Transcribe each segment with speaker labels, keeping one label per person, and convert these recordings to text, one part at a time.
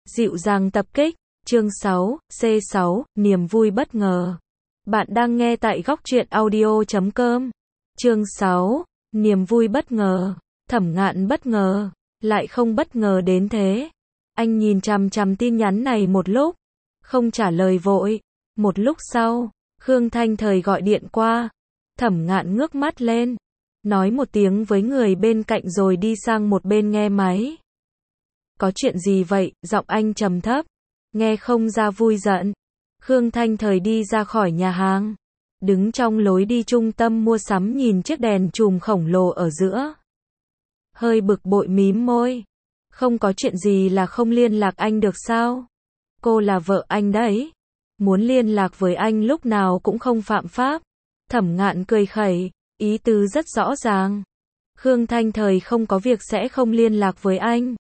Speaker 1: Dịu dàng tập kích, chương 6, C6, niềm vui bất ngờ. Bạn đang nghe tại góc truyện audio.com. Chương 6, niềm vui bất ngờ. Thẩm Ngạn bất ngờ, lại không bất ngờ đến thế. Anh nhìn chằm chằm tin nhắn này một lúc, không trả lời vội. Một lúc sau, Khương Thanh Thời gọi điện qua. Thẩm Ngạn ngước mắt lên, nói một tiếng với người bên cạnh rồi đi sang một bên nghe máy. Có chuyện gì vậy? Giọng anh trầm thấp, nghe không ra vui giận. Khương Thanh Thời đi ra khỏi nhà hàng, đứng trong lối đi trung tâm mua sắm nhìn chiếc đèn chùm khổng lồ ở giữa. Hơi bực bội mím môi. Không có chuyện gì là không liên lạc anh được sao? Cô là vợ anh đấy. Muốn liên lạc với anh lúc nào cũng không phạm pháp. Thẩm Ngạn cười khẩy, ý tứ rất rõ ràng. Khương Thanh Thời không có việc sẽ không liên lạc với anh.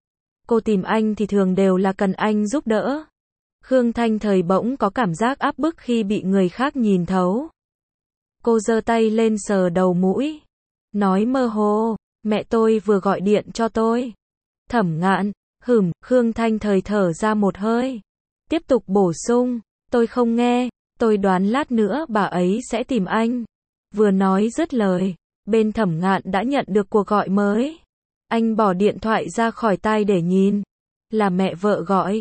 Speaker 1: Cô tìm anh thì thường đều là cần anh giúp đỡ. Khương Thanh Thời bỗng có cảm giác áp bức khi bị người khác nhìn thấu. Cô giơ tay lên sờ đầu mũi, nói mơ hồ, mẹ tôi vừa gọi điện cho tôi. Thẩm Ngạn, Khương Thanh Thời thở ra một hơi. Tiếp tục bổ sung, tôi không nghe, tôi đoán lát nữa bà ấy sẽ tìm anh. Vừa nói dứt lời, bên Thẩm Ngạn đã nhận được cuộc gọi mới. Anh bỏ điện thoại ra khỏi tai để nhìn. Là mẹ vợ gọi.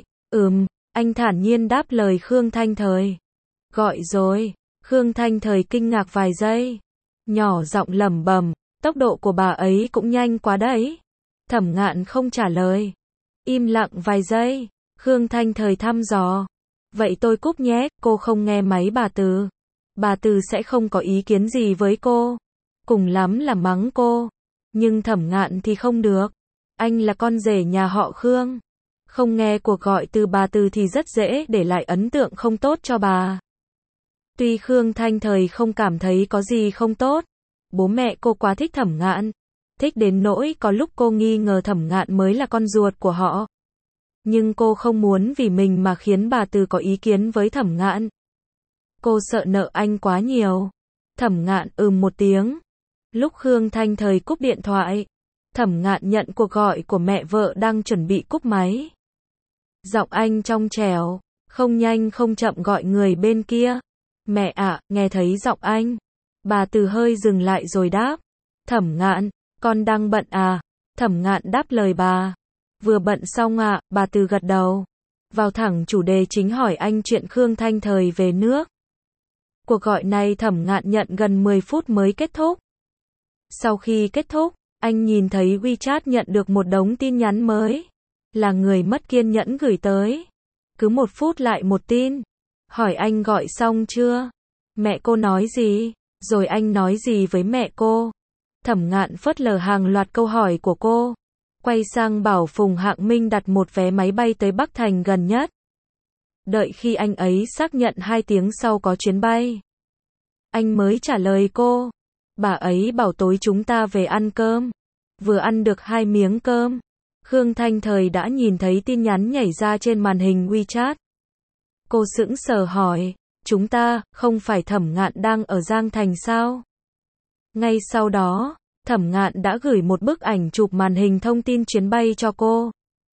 Speaker 1: Anh thản nhiên đáp lời Khương Thanh Thời. Gọi rồi. Khương Thanh Thời kinh ngạc vài giây, nhỏ giọng lẩm bẩm, tốc độ của bà ấy cũng nhanh quá đấy. Thẩm Ngạn không trả lời. Im lặng vài giây, Khương Thanh Thời thăm dò. Vậy tôi cúp nhé, cô không nghe máy bà Từ. Bà Từ sẽ không có ý kiến gì với cô. Cùng lắm là mắng cô. Nhưng Thẩm Ngạn thì không được. Anh là con rể nhà họ Khương. Không nghe cuộc gọi từ bà Từ thì rất dễ để lại ấn tượng không tốt cho bà. Tuy Khương Thanh Thời không cảm thấy có gì không tốt. Bố mẹ cô quá thích Thẩm Ngạn. Thích đến nỗi có lúc cô nghi ngờ Thẩm Ngạn mới là con ruột của họ. Nhưng cô không muốn vì mình mà khiến bà Từ có ý kiến với Thẩm Ngạn. Cô sợ nợ anh quá nhiều. Thẩm Ngạn một tiếng. Lúc Khương Thanh Thời cúp điện thoại, Thẩm Ngạn nhận cuộc gọi của mẹ vợ đang chuẩn bị cúp máy. Giọng anh trong trẻo, không nhanh không chậm gọi người bên kia. Mẹ ạ, nghe thấy giọng anh. Bà Từ hơi dừng lại rồi đáp. Thẩm Ngạn, con đang bận à? Thẩm Ngạn đáp lời bà. Vừa bận xong ạ, bà Từ gật đầu. Vào thẳng chủ đề chính hỏi anh chuyện Khương Thanh Thời về nước. Cuộc gọi này Thẩm Ngạn nhận gần 10 phút mới kết thúc. Sau khi kết thúc, anh nhìn thấy WeChat nhận được một đống tin nhắn mới. Là người mất kiên nhẫn gửi tới. Cứ 1 phút lại một tin. Hỏi anh gọi xong chưa? Mẹ cô nói gì? Rồi anh nói gì với mẹ cô? Thẩm Ngạn phớt lờ hàng loạt câu hỏi của cô. Quay sang bảo Phùng Hạng Minh đặt một vé máy bay tới Bắc Thành gần nhất. Đợi khi anh ấy xác nhận 2 tiếng sau có chuyến bay, anh mới trả lời cô. Bà ấy bảo tối chúng ta về ăn cơm. Vừa ăn được 2 miếng cơm, Khương Thanh Thời đã nhìn thấy tin nhắn nhảy ra trên màn hình WeChat. Cô sững sờ hỏi, chúng ta, không phải Thẩm Ngạn đang ở Giang Thành sao? Ngay sau đó, Thẩm Ngạn đã gửi một bức ảnh chụp màn hình thông tin chuyến bay cho cô.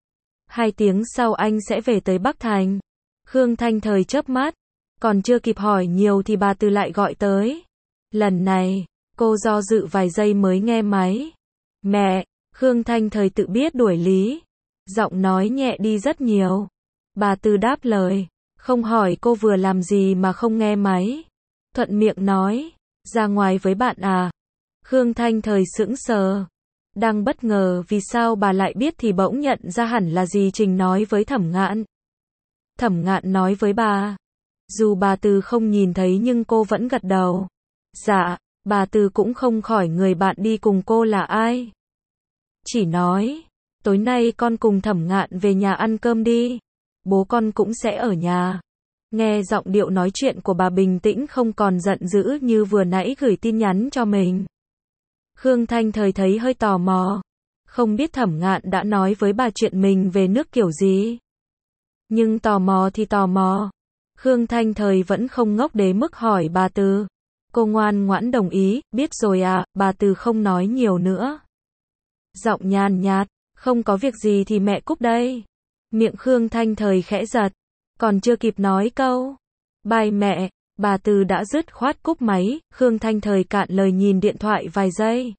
Speaker 1: 2 tiếng sau anh sẽ về tới Bắc Thành. Khương Thanh Thời chớp mắt, còn chưa kịp hỏi nhiều thì bà Từ lại gọi tới. Lần này, cô do dự vài giây mới nghe máy. Mẹ, Khương Thanh Thời tự biết đuổi lý. Giọng nói nhẹ đi rất nhiều. Bà Từ đáp lời, không hỏi cô vừa làm gì mà không nghe máy. Thuận miệng nói, ra ngoài với bạn à? Khương Thanh Thời sững sờ. Đang bất ngờ vì sao bà lại biết thì bỗng nhận ra hẳn là gì Trình nói với Thẩm Ngạn. Thẩm Ngạn nói với bà. Dù bà Từ không nhìn thấy nhưng cô vẫn gật đầu. Dạ, bà Từ cũng không khỏi người bạn đi cùng cô là ai. Chỉ nói, tối nay con cùng Thẩm Ngạn về nhà ăn cơm đi. Bố con cũng sẽ ở nhà. Nghe giọng điệu nói chuyện của bà bình tĩnh không còn giận dữ như vừa nãy gửi tin nhắn cho mình. Khương Thanh Thời thấy hơi tò mò. Không biết Thẩm Ngạn đã nói với bà chuyện mình về nước kiểu gì. Nhưng tò mò thì tò mò. Khương Thanh Thời vẫn không ngốc đến mức hỏi bà Từ. Cô ngoan ngoãn đồng ý, biết rồi à, bà Từ không nói nhiều nữa. Giọng nhàn nhạt, không có việc gì thì mẹ cúp đây. Miệng Khương Thanh Thời khẽ giật, còn chưa kịp nói câu bye mẹ, bà Từ đã dứt khoát cúp máy. Khương Thanh Thời cạn lời nhìn điện thoại vài giây.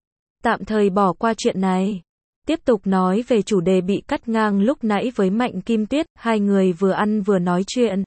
Speaker 1: Tạm thời bỏ qua chuyện này. Tiếp tục nói về chủ đề bị cắt ngang lúc nãy với Mạnh Kim Tuyết. Hai người vừa ăn vừa nói chuyện.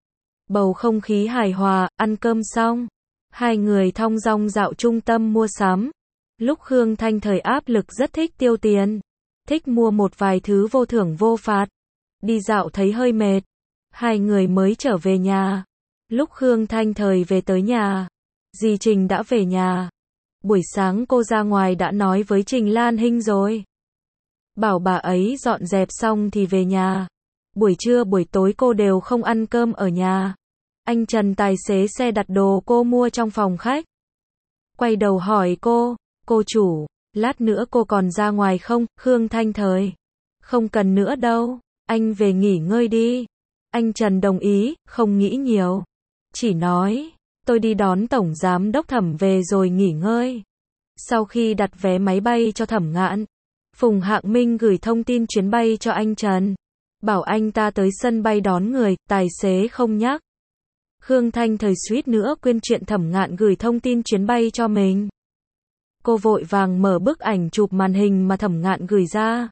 Speaker 1: Bầu không khí hài hòa. Ăn cơm xong, hai người thong dong dạo trung tâm mua sắm. Lúc Khương Thanh Thời áp lực rất thích tiêu tiền, thích mua một vài thứ vô thưởng vô phạt. Đi dạo thấy hơi mệt, hai người mới trở về nhà. Lúc Khương Thanh Thời về tới nhà, dì Trình đã về nhà. Buổi sáng cô ra ngoài đã nói với Trình Lan Hinh rồi. Bảo bà ấy dọn dẹp xong thì về nhà. Buổi trưa buổi tối cô đều không ăn cơm ở nhà. Anh Trần tài xế xe đặt đồ cô mua trong phòng khách. Quay đầu hỏi cô chủ, lát nữa cô còn ra ngoài không? Khương Thanh Thời, không cần nữa đâu, anh về nghỉ ngơi đi. Anh Trần đồng ý, không nghĩ nhiều. Chỉ nói, tôi đi đón Tổng Giám đốc Thẩm về rồi nghỉ ngơi. Sau khi đặt vé máy bay cho Thẩm Ngạn, Phùng Hạng Minh gửi thông tin chuyến bay cho anh Trần. Bảo anh ta tới sân bay đón người, tài xế không nhắc. Khương Thanh Thời suýt nữa quên chuyện Thẩm Ngạn gửi thông tin chuyến bay cho mình. Cô vội vàng mở bức ảnh chụp màn hình mà Thẩm Ngạn gửi ra.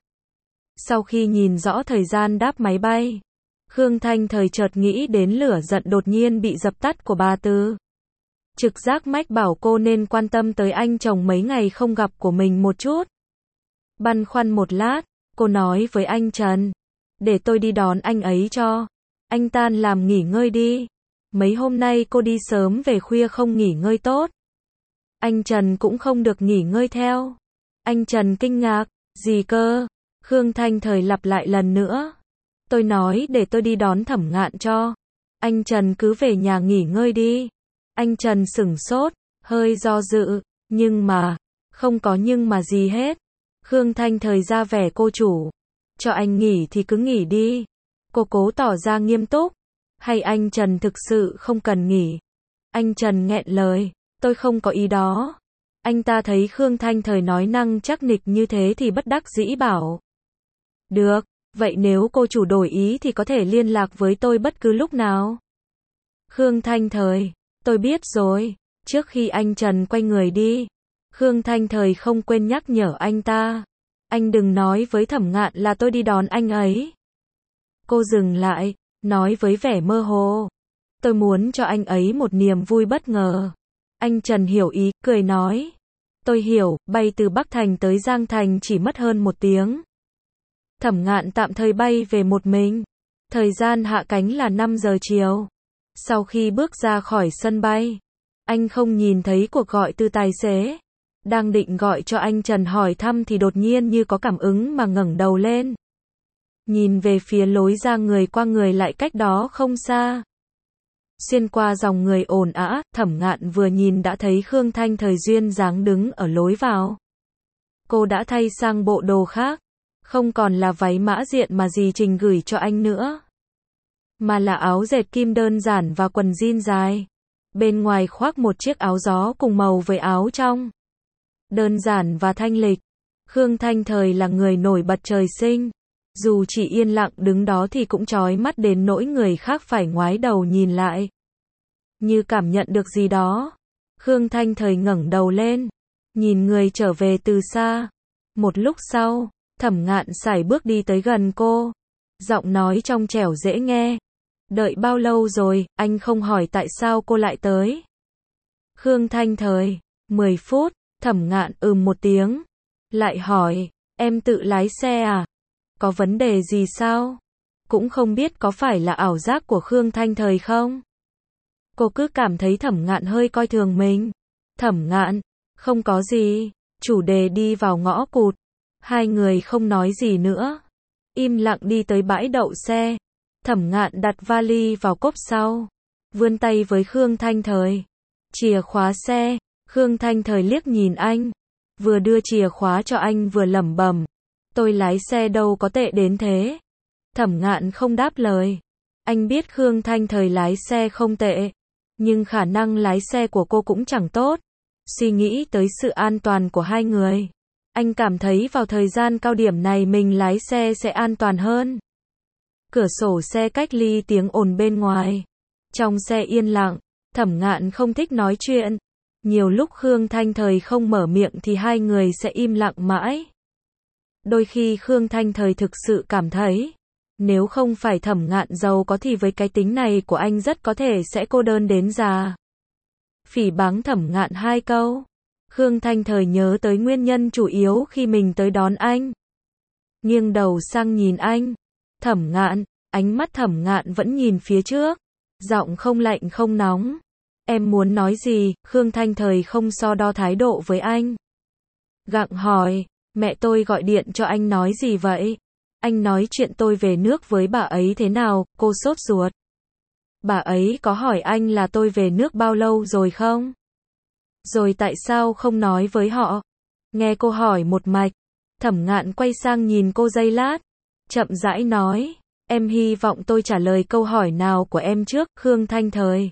Speaker 1: Sau khi nhìn rõ thời gian đáp máy bay, Khương Thanh Thời chợt nghĩ đến lửa giận đột nhiên bị dập tắt của bà Từ. Trực giác mách bảo cô nên quan tâm tới anh chồng mấy ngày không gặp của mình một chút. Băn khoăn một lát, cô nói với anh Trần, để tôi đi đón anh ấy cho. Anh tan làm nghỉ ngơi đi. Mấy hôm nay cô đi sớm về khuya không nghỉ ngơi tốt. Anh Trần cũng không được nghỉ ngơi theo. Anh Trần kinh ngạc, gì cơ? Khương Thanh Thời lặp lại lần nữa. Tôi nói để tôi đi đón Thẩm Ngạn cho. Anh Trần cứ về nhà nghỉ ngơi đi. Anh Trần sửng sốt, hơi do dự, nhưng mà, không có nhưng mà gì hết. Khương Thanh Thời ra vẻ cô chủ. Cho anh nghỉ thì cứ nghỉ đi. Cô cố tỏ ra nghiêm túc. Hay anh Trần thực sự không cần nghỉ? Anh Trần nghẹn lời, tôi không có ý đó. Anh ta thấy Khương Thanh Thời nói năng chắc nịch như thế thì bất đắc dĩ bảo. Được, vậy nếu cô chủ đổi ý thì có thể liên lạc với tôi bất cứ lúc nào. Khương Thanh Thời, tôi biết rồi. Trước khi anh Trần quay người đi, Khương Thanh Thời không quên nhắc nhở anh ta. Anh đừng nói với Thẩm Ngạn là tôi đi đón anh ấy. Cô dừng lại, nói với vẻ mơ hồ. Tôi muốn cho anh ấy một niềm vui bất ngờ. Anh Trần hiểu ý, cười nói. Tôi hiểu, bay từ Bắc Thành tới Giang Thành chỉ mất hơn 1 tiếng. Thẩm Ngạn tạm thời bay về một mình. Thời gian hạ cánh là 5 giờ chiều. Sau khi bước ra khỏi sân bay, anh không nhìn thấy cuộc gọi từ tài xế. Đang định gọi cho anh Trần hỏi thăm thì đột nhiên như có cảm ứng mà ngẩng đầu lên. Nhìn về phía lối ra người qua người lại cách đó không xa. Xuyên qua dòng người ồn ào, Thẩm Ngạn vừa nhìn đã thấy Khương Thanh Thời duyên dáng đứng ở lối vào. Cô đã thay sang bộ đồ khác, không còn là váy mã diện mà dì Trình gửi cho anh nữa, mà là áo dệt kim đơn giản và quần jean dài. Bên ngoài khoác một chiếc áo gió cùng màu với áo trong. Đơn giản và thanh lịch. Khương Thanh Thời là người nổi bật trời sinh. Dù chỉ yên lặng đứng đó thì cũng chói mắt đến nỗi người khác phải ngoái đầu nhìn lại. Như cảm nhận được gì đó, Khương Thanh Thời ngẩng đầu lên, nhìn người trở về từ xa. Một lúc sau, Thẩm Ngạn sải bước đi tới gần cô. Giọng nói trong trẻo dễ nghe. Đợi bao lâu rồi, anh không hỏi tại sao cô lại tới. Khương Thanh Thời, 10 phút, Thẩm Ngạn một tiếng. Lại hỏi, em tự lái xe à? Có vấn đề gì sao? Cũng không biết có phải là ảo giác của Khương Thanh Thời không? Cô cứ cảm thấy Thẩm Ngạn hơi coi thường mình. Thẩm Ngạn, không có gì. Chủ đề đi vào ngõ cụt. Hai người không nói gì nữa. Im lặng đi tới bãi đậu xe. Thẩm Ngạn đặt vali vào cốp sau. Vươn tay với Khương Thanh Thời. Chìa khóa xe. Khương Thanh Thời liếc nhìn anh. Vừa đưa chìa khóa cho anh vừa lẩm bẩm. Tôi lái xe đâu có tệ đến thế. Thẩm Ngạn không đáp lời. Anh biết Khương Thanh Thời lái xe không tệ. Nhưng khả năng lái xe của cô cũng chẳng tốt. Suy nghĩ tới sự an toàn của hai người. Anh cảm thấy vào thời gian cao điểm này mình lái xe sẽ an toàn hơn. Cửa sổ xe cách ly tiếng ồn bên ngoài. Trong xe yên lặng, Thẩm Ngạn không thích nói chuyện. Nhiều lúc Khương Thanh Thời không mở miệng thì hai người sẽ im lặng mãi. Đôi khi Khương Thanh Thời thực sự cảm thấy, nếu không phải Thẩm Ngạn giàu có thì với cái tính này của anh rất có thể sẽ cô đơn đến già. Phỉ báng Thẩm Ngạn hai câu. Khương Thanh Thời nhớ tới nguyên nhân chủ yếu khi mình tới đón anh. Nghiêng đầu sang nhìn anh. Thẩm Ngạn, ánh mắt Thẩm Ngạn vẫn nhìn phía trước. Giọng không lạnh không nóng. Em muốn nói gì? Khương Thanh Thời không so đo thái độ với anh. Gặng hỏi, mẹ tôi gọi điện cho anh nói gì vậy? Anh nói chuyện tôi về nước với bà ấy thế nào? Cô sốt ruột. Bà ấy có hỏi anh là tôi về nước bao lâu rồi không? Rồi tại sao không nói với họ? Nghe cô hỏi một mạch, Thẩm Ngạn quay sang nhìn cô giây lát, chậm rãi nói, em hy vọng tôi trả lời câu hỏi nào của em trước, Khương Thanh Thời.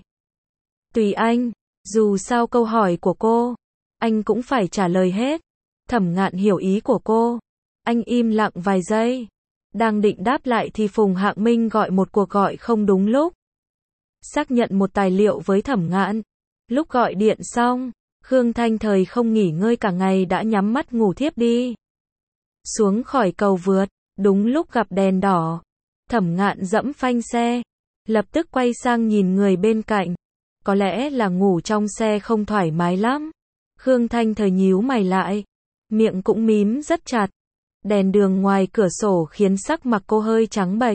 Speaker 1: Tùy anh, dù sao câu hỏi của cô, anh cũng phải trả lời hết. Thẩm Ngạn hiểu ý của cô. Anh im lặng vài giây. Đang định đáp lại thì Phùng Hạng Minh gọi một cuộc gọi không đúng lúc. Xác nhận một tài liệu với Thẩm Ngạn. Lúc gọi điện xong, Khương Thanh Thời không nghỉ ngơi cả ngày đã nhắm mắt ngủ thiếp đi. Xuống khỏi cầu vượt, đúng lúc gặp đèn đỏ. Thẩm Ngạn dẫm phanh xe, lập tức quay sang nhìn người bên cạnh. Có lẽ là ngủ trong xe không thoải mái lắm. Khương Thanh Thời nhíu mày lại, miệng cũng mím rất chặt. Đèn đường ngoài cửa sổ khiến sắc mặt cô hơi trắng bệch.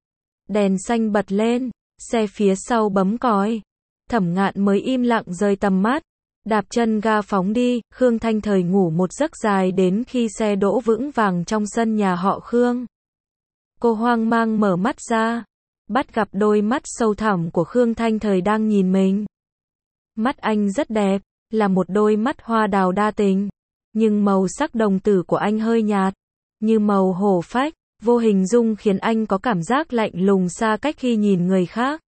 Speaker 1: Đèn xanh bật lên, xe phía sau bấm còi. Thẩm Ngạn mới im lặng rời tầm mắt, đạp chân ga phóng đi. Khương Thanh Thời ngủ một giấc dài đến khi xe đỗ vững vàng trong sân nhà họ Khương. Cô hoang mang mở mắt ra, bắt gặp đôi mắt sâu thẳm của Khương Thanh Thời đang nhìn mình. Mắt anh rất đẹp, là một đôi mắt hoa đào đa tình, nhưng màu sắc đồng tử của anh hơi nhạt, như màu hổ phách, vô hình dung khiến anh có cảm giác lạnh lùng xa cách khi nhìn người khác.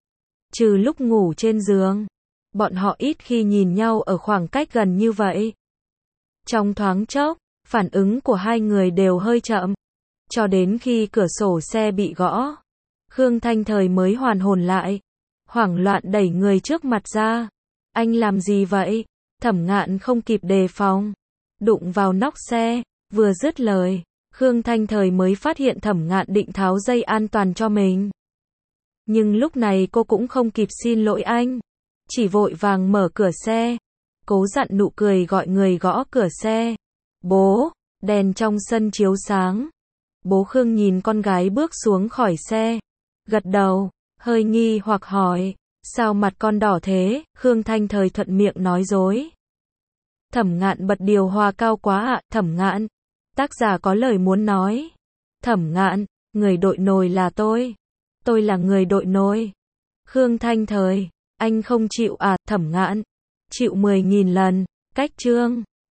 Speaker 1: Trừ lúc ngủ trên giường, bọn họ ít khi nhìn nhau ở khoảng cách gần như vậy. Trong thoáng chốc, phản ứng của hai người đều hơi chậm, cho đến khi cửa sổ xe bị gõ, Khương Thanh Thời mới hoàn hồn lại, hoảng loạn đẩy người trước mặt ra. Anh làm gì vậy? Thẩm Ngạn không kịp đề phòng, đụng vào nóc xe. Vừa dứt lời, Khương Thanh Thời mới phát hiện Thẩm Ngạn định tháo dây an toàn cho mình. Nhưng lúc này cô cũng không kịp xin lỗi anh, chỉ vội vàng mở cửa xe, cố dặn nụ cười gọi người gõ cửa xe. Bố, đèn trong sân chiếu sáng. Bố Khương nhìn con gái bước xuống khỏi xe, gật đầu, hơi nghi hoặc hỏi, sao mặt con đỏ thế? Khương Thanh Thời thuận miệng nói dối. Thẩm Ngạn bật điều hòa cao quá ạ. Thẩm Ngạn, tác giả có lời muốn nói. Thẩm Ngạn, người đội nồi là tôi. Tôi là người đội nồi. Khương Thanh Thời, anh không chịu à? Thẩm Ngạn, chịu 10.000 lần. Cách chương